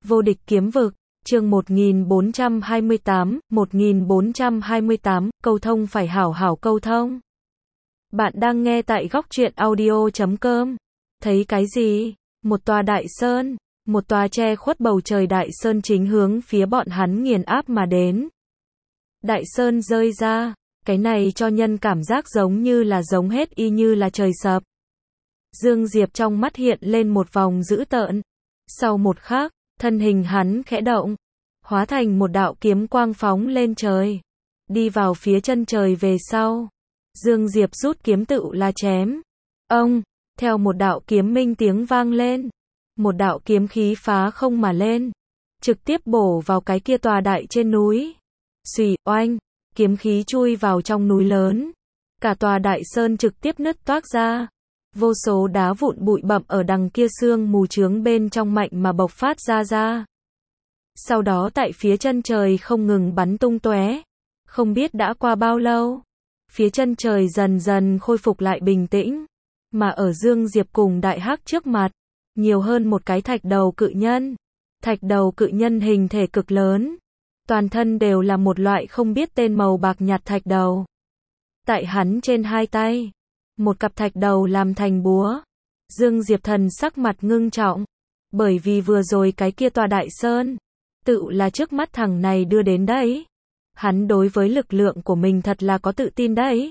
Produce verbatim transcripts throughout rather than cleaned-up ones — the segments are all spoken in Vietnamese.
Vô địch kiếm vực, chương một nghìn bốn trăm hai mươi tám, một nghìn bốn trăm hai mươi tám, câu thông phải hảo hảo câu thông. Bạn đang nghe tại góc truyện audio chấm com. Thấy cái gì? Một tòa đại sơn, một tòa che khuất bầu trời đại sơn chính hướng phía bọn hắn nghiền áp mà đến. Đại sơn rơi ra, cái này cho nhân cảm giác giống như là giống hết y như là trời sập. Dương Diệp trong mắt hiện lên một vòng dữ tợn. Sau một khắc, thân hình hắn khẽ động, hóa thành một đạo kiếm quang phóng lên trời, đi vào phía chân trời về sau. Dương Diệp rút kiếm tựu là chém. Ông, theo một đạo kiếm minh tiếng vang lên, một đạo kiếm khí phá không mà lên, trực tiếp bổ vào cái kia tòa đại trên núi. Xùy, oanh, kiếm khí chui vào trong núi lớn, cả tòa đại sơn trực tiếp nứt toác ra. Vô số đá vụn bụi bặm ở đằng kia sương mù chướng bên trong mạnh mà bộc phát ra ra. Sau đó tại phía chân trời không ngừng bắn tung tóe. Không biết đã qua bao lâu, phía chân trời dần dần khôi phục lại bình tĩnh, mà ở Dương Diệp cùng Đại Hắc trước mặt, nhiều hơn một cái thạch đầu cự nhân. Thạch đầu cự nhân hình thể cực lớn, toàn thân đều là một loại không biết tên màu bạc nhạt thạch đầu. Tại hắn trên hai tay, một cặp thạch đầu làm thành búa. Dương Diệp thần sắc mặt ngưng trọng, bởi vì vừa rồi cái kia tòa đại sơn, tự là trước mắt thằng này đưa đến đấy. Hắn đối với lực lượng của mình thật là có tự tin đấy.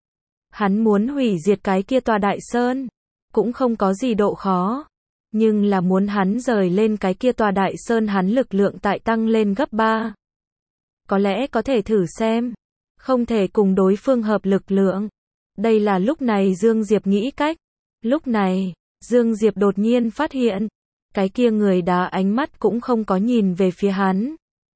Hắn muốn hủy diệt cái kia tòa đại sơn, cũng không có gì độ khó. Nhưng là muốn hắn rời lên cái kia tòa đại sơn hắn lực lượng tại tăng lên gấp ba. Có lẽ có thể thử xem, không thể cùng đối phương hợp lực lượng. Đây là lúc này Dương Diệp nghĩ cách. Lúc này, Dương Diệp đột nhiên phát hiện, cái kia người đá ánh mắt cũng không có nhìn về phía hắn,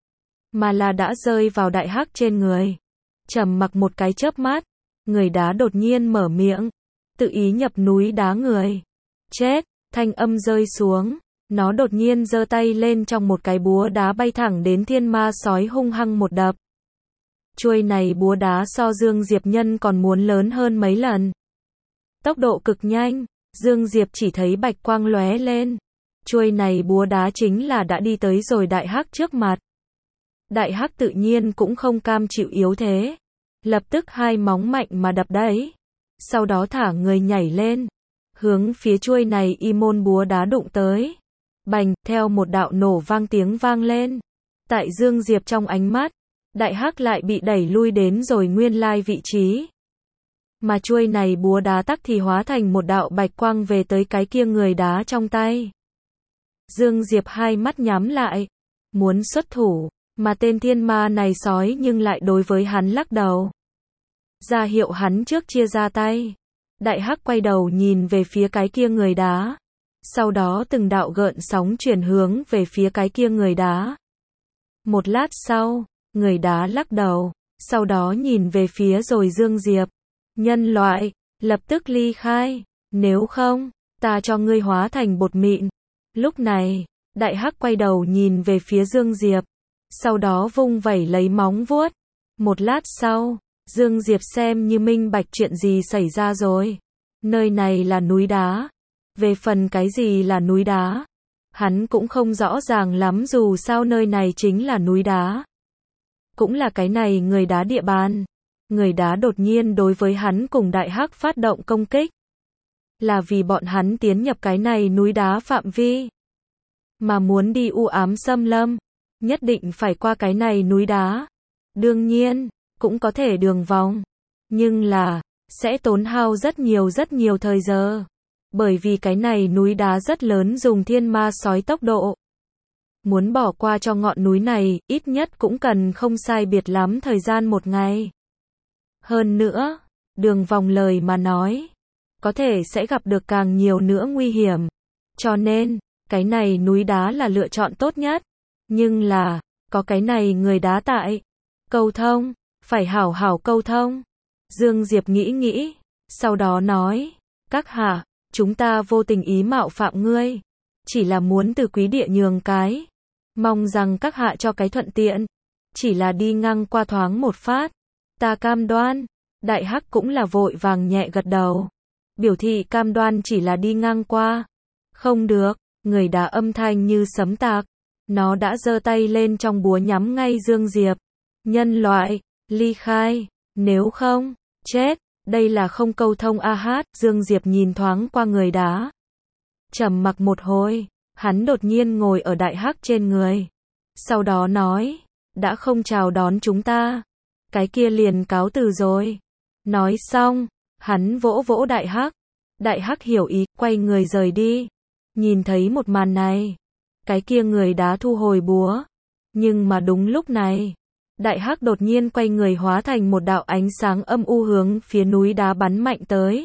mà là đã rơi vào Đại Hắc trên người. Trầm mặc một cái chớp mắt, người đá đột nhiên mở miệng, tự ý nhập núi đá người. Chết, thanh âm rơi xuống, nó đột nhiên giơ tay lên trong một cái búa đá bay thẳng đến thiên ma sói hung hăng một đập. Chuôi này búa đá so Dương Diệp nhân còn muốn lớn hơn mấy lần. Tốc độ cực nhanh, Dương Diệp chỉ thấy bạch quang lóe lên. Chuôi này búa đá chính là đã đi tới rồi Đại Hắc trước mặt. Đại Hắc tự nhiên cũng không cam chịu yếu thế, lập tức hai móng mạnh mà đập đấy. Sau đó thả người nhảy lên, hướng phía chuôi này y môn búa đá đụng tới. Bành, theo một đạo nổ vang tiếng vang lên. Tại Dương Diệp trong ánh mắt, Đại Hắc lại bị đẩy lui đến rồi nguyên lai vị trí. Mà chuôi này búa đá tắc thì hóa thành một đạo bạch quang về tới cái kia người đá trong tay. Dương Diệp hai mắt nhắm lại, muốn xuất thủ, mà tên thiên ma này sói nhưng lại đối với hắn lắc đầu, ra hiệu hắn trước chia ra tay. Đại Hắc quay đầu nhìn về phía cái kia người đá, sau đó từng đạo gợn sóng chuyển hướng về phía cái kia người đá. Một lát sau, người đá lắc đầu, sau đó nhìn về phía rồi Dương Diệp. Nhân loại, lập tức ly khai, nếu không, ta cho ngươi hóa thành bột mịn. Lúc này, Đại Hắc quay đầu nhìn về phía Dương Diệp, sau đó vung vẩy lấy móng vuốt. Một lát sau, Dương Diệp xem như minh bạch chuyện gì xảy ra rồi. Nơi này là núi đá. Về phần cái gì là núi đá, hắn cũng không rõ ràng lắm, dù sao nơi này chính là núi đá. Cũng là cái này người đá địa bàn. Người đá đột nhiên đối với hắn cùng Đại Hắc phát động công kích, là vì bọn hắn tiến nhập cái này núi đá phạm vi, mà muốn đi u ám xâm lâm, nhất định phải qua cái này núi đá. Đương nhiên, cũng có thể đường vòng, nhưng là, sẽ tốn hao rất nhiều rất nhiều thời giờ. Bởi vì cái này núi đá rất lớn, dùng thiên ma sói tốc độ, muốn bỏ qua cho ngọn núi này, ít nhất cũng cần không sai biệt lắm thời gian một ngày. Hơn nữa, đường vòng lời mà nói, có thể sẽ gặp được càng nhiều nữa nguy hiểm. Cho nên, cái này núi đá là lựa chọn tốt nhất. Nhưng là, có cái này người đá tại. Câu thông, phải hảo hảo câu thông. Dương Diệp nghĩ nghĩ, sau đó nói, các hạ, chúng ta vô tình ý mạo phạm ngươi, chỉ là muốn từ quý địa nhường cái. Mong rằng các hạ cho cái thuận tiện, chỉ là đi ngang qua thoáng một phát. Ta cam đoan. Đại Hắc cũng là vội vàng nhẹ gật đầu, biểu thị cam đoan chỉ là đi ngang qua. Không được, người đá âm thanh như sấm tạc, Nó đã giơ tay lên trong búa nhắm ngay Dương Diệp. Nhân loại, ly khai, nếu không, chết, đây là không câu thông a hát, Dương Diệp nhìn thoáng qua người đá. Trầm mặc một hồi, hắn đột nhiên ngồi ở đại hắc trên người. Sau đó nói, đã không chào đón chúng ta, cái kia liền cáo từ rồi. Nói xong, hắn vỗ vỗ đại hắc. Đại hắc hiểu ý, quay người rời đi. Nhìn thấy một màn này, cái kia người đá thu hồi búa. Nhưng mà đúng lúc này, đại hắc đột nhiên quay người hóa thành một đạo ánh sáng âm u hướng phía núi đá bắn mạnh tới.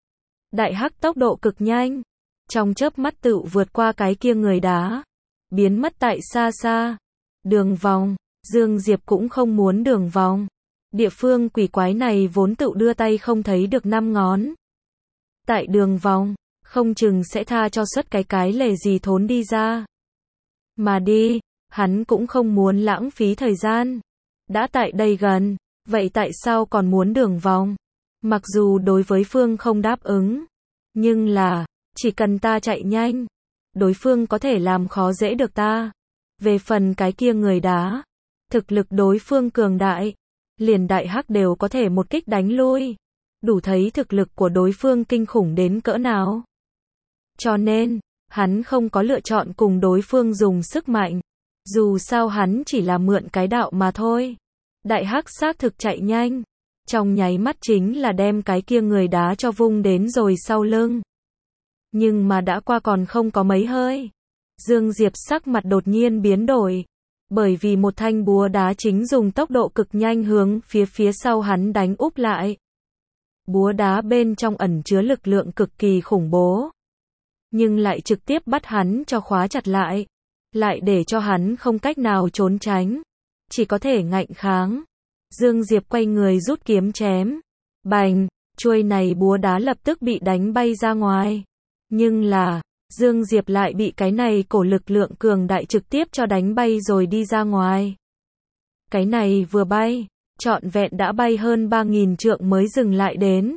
Đại hắc tốc độ cực nhanh, trong chớp mắt tự vượt qua cái kia người đá, biến mất tại xa xa. Đường vòng, Dương Diệp cũng không muốn đường vòng. Địa phương quỷ quái này vốn tự đưa tay không thấy được năm ngón. Tại đường vòng, không chừng sẽ tha cho xuất cái cái lề gì thốn đi ra. Mà đi, hắn cũng không muốn lãng phí thời gian. Đã tại đây gần, vậy tại sao còn muốn đường vòng? Mặc dù đối với phương không đáp ứng, nhưng là, chỉ cần ta chạy nhanh, đối phương có thể làm khó dễ được ta. Về phần cái kia người đá, thực lực đối phương cường đại, liền đại hắc đều có thể một kích đánh lui. Đủ thấy thực lực của đối phương kinh khủng đến cỡ nào. Cho nên, hắn không có lựa chọn cùng đối phương dùng sức mạnh. Dù sao hắn chỉ là mượn cái đạo mà thôi. Đại hắc xác thực chạy nhanh. Trong nháy mắt chính là đem cái kia người đá cho vung đến rồi sau lưng. Nhưng mà đã qua còn không có mấy hơi. Dương Diệp sắc mặt đột nhiên biến đổi. Bởi vì một thanh búa đá chính dùng tốc độ cực nhanh hướng phía phía sau hắn đánh úp lại. Búa đá bên trong ẩn chứa lực lượng cực kỳ khủng bố. Nhưng lại trực tiếp bắt hắn cho khóa chặt lại. Lại để cho hắn không cách nào trốn tránh. Chỉ có thể ngạnh kháng. Dương Diệp quay người rút kiếm chém. Bành, chuôi này búa đá lập tức bị đánh bay ra ngoài. Nhưng là, Dương Diệp lại bị cái này cổ lực lượng cường đại trực tiếp cho đánh bay rồi đi ra ngoài. Cái này vừa bay, trọn vẹn đã bay hơn ba nghìn trượng mới dừng lại đến.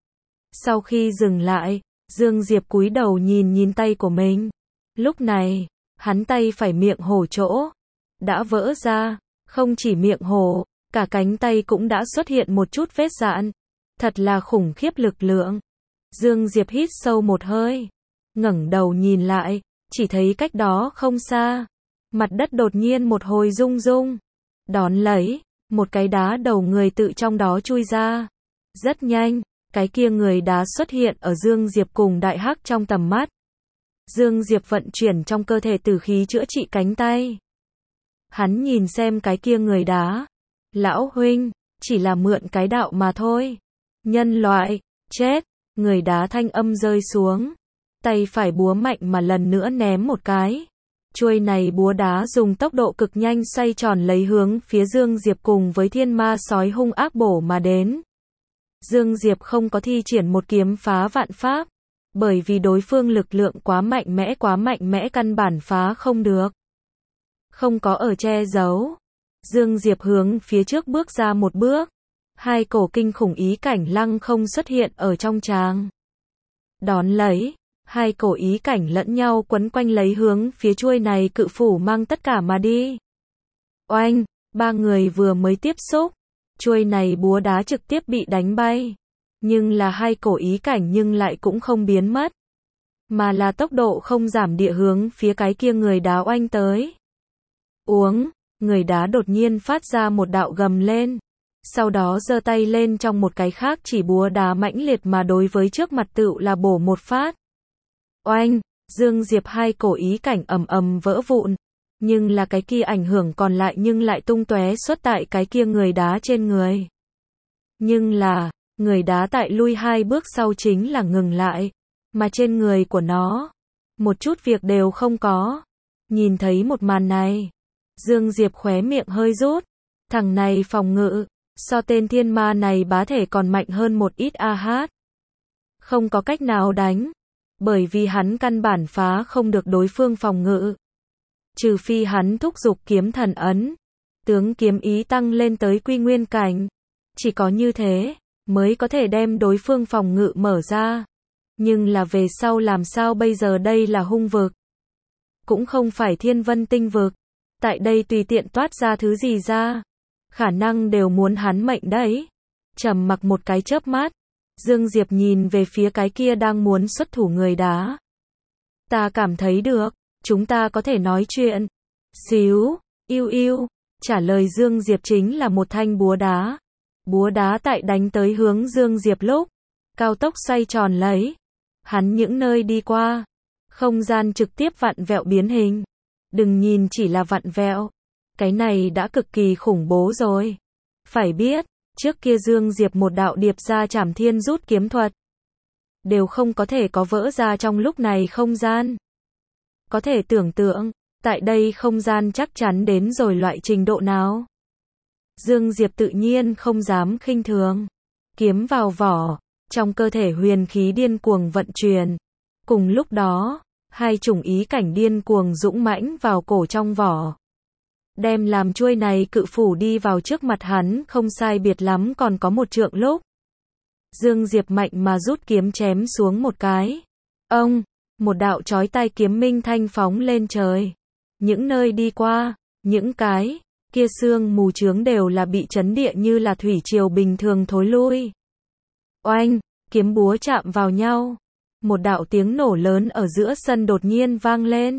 Sau khi dừng lại, Dương Diệp cúi đầu nhìn nhìn tay của mình. Lúc này, hắn tay phải miệng hổ chỗ đã vỡ ra, không chỉ miệng hổ, cả cánh tay cũng đã xuất hiện một chút vết rạn. Thật là khủng khiếp lực lượng. Dương Diệp hít sâu một hơi, ngẩng đầu nhìn lại, chỉ thấy cách đó không xa, mặt đất đột nhiên một hồi rung rung. Đón lấy, một cái đá đầu người tự trong đó chui ra. Rất nhanh, cái kia người đá xuất hiện ở Dương Diệp cùng đại hắc trong tầm mắt. Dương Diệp vận chuyển trong cơ thể tử khí chữa trị cánh tay. Hắn nhìn xem cái kia người đá. Lão huynh, chỉ là mượn cái đạo mà thôi. Nhân loại, chết. Người đá thanh âm rơi xuống. Tay phải búa mạnh mà lần nữa ném một cái. Chuôi này búa đá dùng tốc độ cực nhanh xoay tròn lấy hướng phía Dương Diệp cùng với thiên ma sói hung ác bổ mà đến. Dương Diệp không có thi triển một kiếm phá vạn pháp. Bởi vì đối phương lực lượng quá mạnh mẽ quá mạnh mẽ căn bản phá không được. Không có ở che giấu. Dương Diệp hướng phía trước bước ra một bước. Hai cổ kinh khủng ý cảnh lăng không xuất hiện ở trong tràng. Đón lấy, hai cổ ý cảnh lẫn nhau quấn quanh lấy hướng phía chuôi này cự phủ mang tất cả mà đi. Oanh, ba người vừa mới tiếp xúc, chuôi này búa đá trực tiếp bị đánh bay. Nhưng là hai cổ ý cảnh nhưng lại cũng không biến mất. Mà là tốc độ không giảm địa hướng phía cái kia người đá oanh tới. Uống, người đá đột nhiên phát ra một đạo gầm lên. Sau đó giơ tay lên trong một cái khác chỉ búa đá mãnh liệt mà đối với trước mặt tựu là bổ một phát. Oanh, Dương Diệp hai cổ ý cảnh ầm ầm vỡ vụn. Nhưng là cái kia ảnh hưởng còn lại nhưng lại tung tóe xuất tại cái kia người đá trên người. Nhưng là, người đá tại lui hai bước sau chính là ngừng lại. Mà trên người của nó, một chút việc đều không có. Nhìn thấy một màn này, Dương Diệp khóe miệng hơi rút. Thằng này phòng ngự, so tên thiên ma này bá thể còn mạnh hơn một ít a hát. Không có cách nào đánh. Bởi vì hắn căn bản phá không được đối phương phòng ngự. Trừ phi hắn thúc giục kiếm thần ấn. Tướng kiếm ý tăng lên tới quy nguyên cảnh. Chỉ có như thế, mới có thể đem đối phương phòng ngự mở ra. Nhưng là về sau làm sao bây giờ đây là hung vực. cũng không phải thiên vân tinh vực. Tại đây tùy tiện toát ra thứ gì ra, khả năng đều muốn hắn mệnh đấy. Trầm mặc một cái chớp mắt, Dương Diệp nhìn về phía cái kia đang muốn xuất thủ người đá. Ta cảm thấy được, chúng ta có thể nói chuyện. Xíu, yêu yêu, trả lời Dương Diệp chính là một thanh búa đá. Búa đá tại đánh tới hướng Dương Diệp lúc, cao tốc xoay tròn lấy. Hắn những nơi đi qua, không gian trực tiếp vặn vẹo biến hình. Đừng nhìn chỉ là vặn vẹo, cái này đã cực kỳ khủng bố rồi. Phải biết, trước kia Dương Diệp một đạo điệp ra trảm thiên rút kiếm thuật, đều không có thể có vỡ ra trong lúc này không gian. Có thể tưởng tượng, tại đây không gian chắc chắn đến rồi loại trình độ nào. Dương Diệp tự nhiên không dám khinh thường. Kiếm vào vỏ, trong cơ thể huyền khí điên cuồng vận chuyển. Cùng lúc đó, hai chủng ý cảnh điên cuồng dũng mãnh vào cổ trong vỏ. Đem làm chuôi này cự phủ đi vào trước mặt hắn không sai biệt lắm còn có một trượng lúc. Dương Diệp mạnh mà rút kiếm chém xuống một cái. Ông, một đạo chói tai kiếm minh thanh phóng lên trời. Những nơi đi qua, những cái kia sương mù chướng đều là bị chấn địa như là thủy triều bình thường thối lui. Oanh, kiếm búa chạm vào nhau. Một đạo tiếng nổ lớn ở giữa sân đột nhiên vang lên.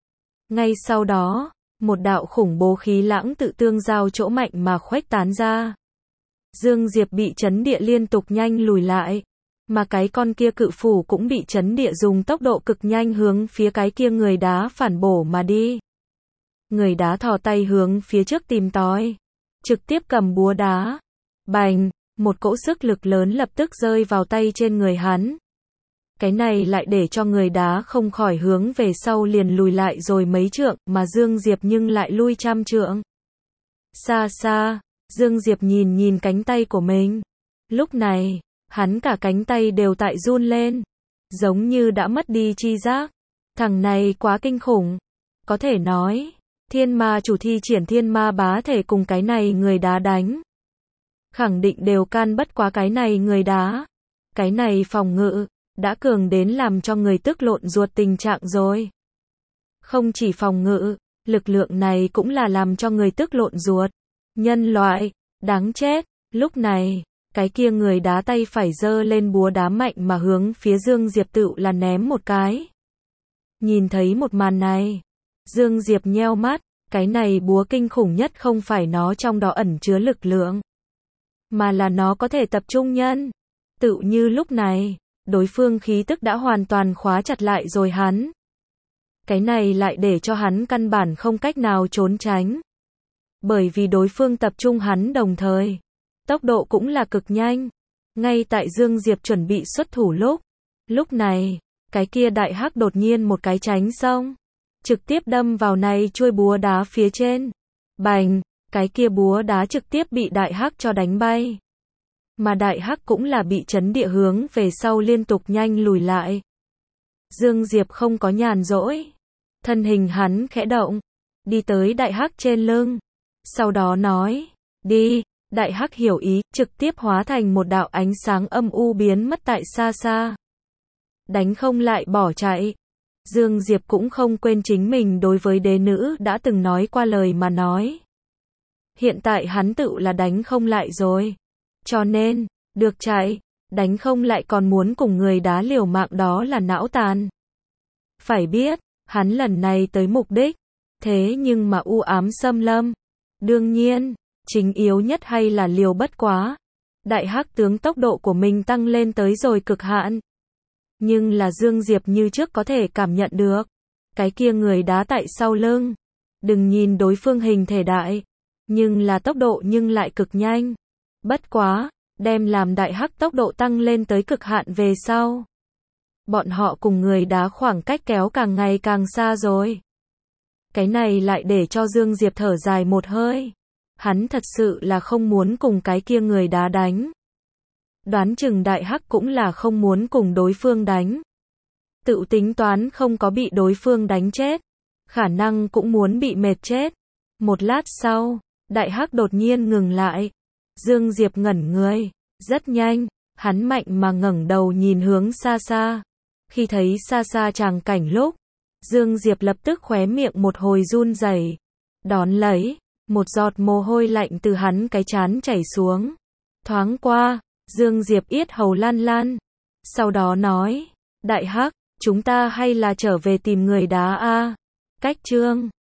Ngay sau đó, một đạo khủng bố khí lãng tự tương giao chỗ mạnh mà khuếch tán ra. Dương Diệp bị chấn địa liên tục nhanh lùi lại, mà cái con kia cự phủ cũng bị chấn địa dùng tốc độ cực nhanh hướng phía cái kia người đá phản bổ mà đi. Người đá thò tay hướng phía trước tìm tòi, trực tiếp cầm búa đá. Bành, một cỗ sức lực lớn lập tức rơi vào tay trên người hắn. Cái này lại để cho người đá không khỏi hướng về sau liền lùi lại rồi mấy trượng, mà Dương Diệp nhưng lại lui trăm trượng. Xa xa, Dương Diệp nhìn nhìn cánh tay của mình. Lúc này, hắn cả cánh tay đều tại run lên, giống như đã mất đi chi giác. Thằng này quá kinh khủng. Có thể nói, thiên ma chủ thi triển thiên ma bá thể cùng cái này người đá đánh. Khẳng định đều can bất quá cái này người đá. Cái này phòng ngự đã cường đến làm cho người tức lộn ruột tình trạng rồi. Không chỉ phòng ngự, lực lượng này cũng là làm cho người tức lộn ruột. Nhân loại, đáng chết. Lúc này, cái kia người đá tay phải giơ lên búa đá mạnh mà hướng phía Dương Diệp tự là ném một cái. Nhìn thấy một màn này, Dương Diệp nheo mắt, cái này búa kinh khủng nhất không phải nó trong đó ẩn chứa lực lượng, mà là nó có thể tập trung nhân. Tự như lúc này, đối phương khí tức đã hoàn toàn khóa chặt lại rồi hắn. Cái này lại để cho hắn căn bản không cách nào trốn tránh. Bởi vì đối phương tập trung hắn đồng thời, tốc độ cũng là cực nhanh. Ngay tại Dương Diệp chuẩn bị xuất thủ lúc, lúc này, cái kia đại hắc đột nhiên một cái tránh xong, trực tiếp đâm vào này chuôi búa đá phía trên. Bành, cái kia búa đá trực tiếp bị đại hắc cho đánh bay. Mà đại hắc cũng là bị chấn địa hướng về sau liên tục nhanh lùi lại. Dương Diệp không có nhàn rỗi. Thân hình hắn khẽ động, đi tới đại hắc trên lưng. Sau đó nói, đi, đại hắc hiểu ý, trực tiếp hóa thành một đạo ánh sáng âm u biến mất tại xa xa. Đánh không lại bỏ chạy. Dương Diệp cũng không quên chính mình đối với đế nữ đã từng nói qua lời mà nói. Hiện tại hắn tự là đánh không lại rồi. Cho nên, được chạy, đánh không lại còn muốn cùng người đá liều mạng đó là não tàn. Phải biết, hắn lần này tới mục đích, thế nhưng mà u ám xâm lâm. Đương nhiên, chính yếu nhất hay là liều bất quá. Đại hắc tướng tốc độ của mình tăng lên tới rồi cực hạn. Nhưng là Dương Diệp như trước có thể cảm nhận được. Cái kia người đá tại sau lưng. Đừng nhìn đối phương hình thể đại, nhưng là tốc độ nhưng lại cực nhanh. Bất quá, đem làm đại hắc tốc độ tăng lên tới cực hạn về sau. Bọn họ cùng người đá khoảng cách kéo càng ngày càng xa rồi. Cái này lại để cho Dương Diệp thở dài một hơi. Hắn thật sự là không muốn cùng cái kia người đá đánh. Đoán chừng đại hắc cũng là không muốn cùng đối phương đánh. Tự tính toán không có bị đối phương đánh chết, khả năng cũng muốn bị mệt chết. Một lát sau, đại hắc đột nhiên ngừng lại. Dương Diệp ngẩn người, rất nhanh, hắn mạnh mà ngẩng đầu nhìn hướng xa xa. Khi thấy xa xa tràng cảnh lúc, Dương Diệp lập tức khóe miệng một hồi run rẩy. Đón lấy, một giọt mồ hôi lạnh từ hắn cái trán chảy xuống. Thoáng qua, Dương Diệp yết hầu lan lan. Sau đó nói, Đại Hắc, chúng ta hay là trở về tìm người đá a. Cách chương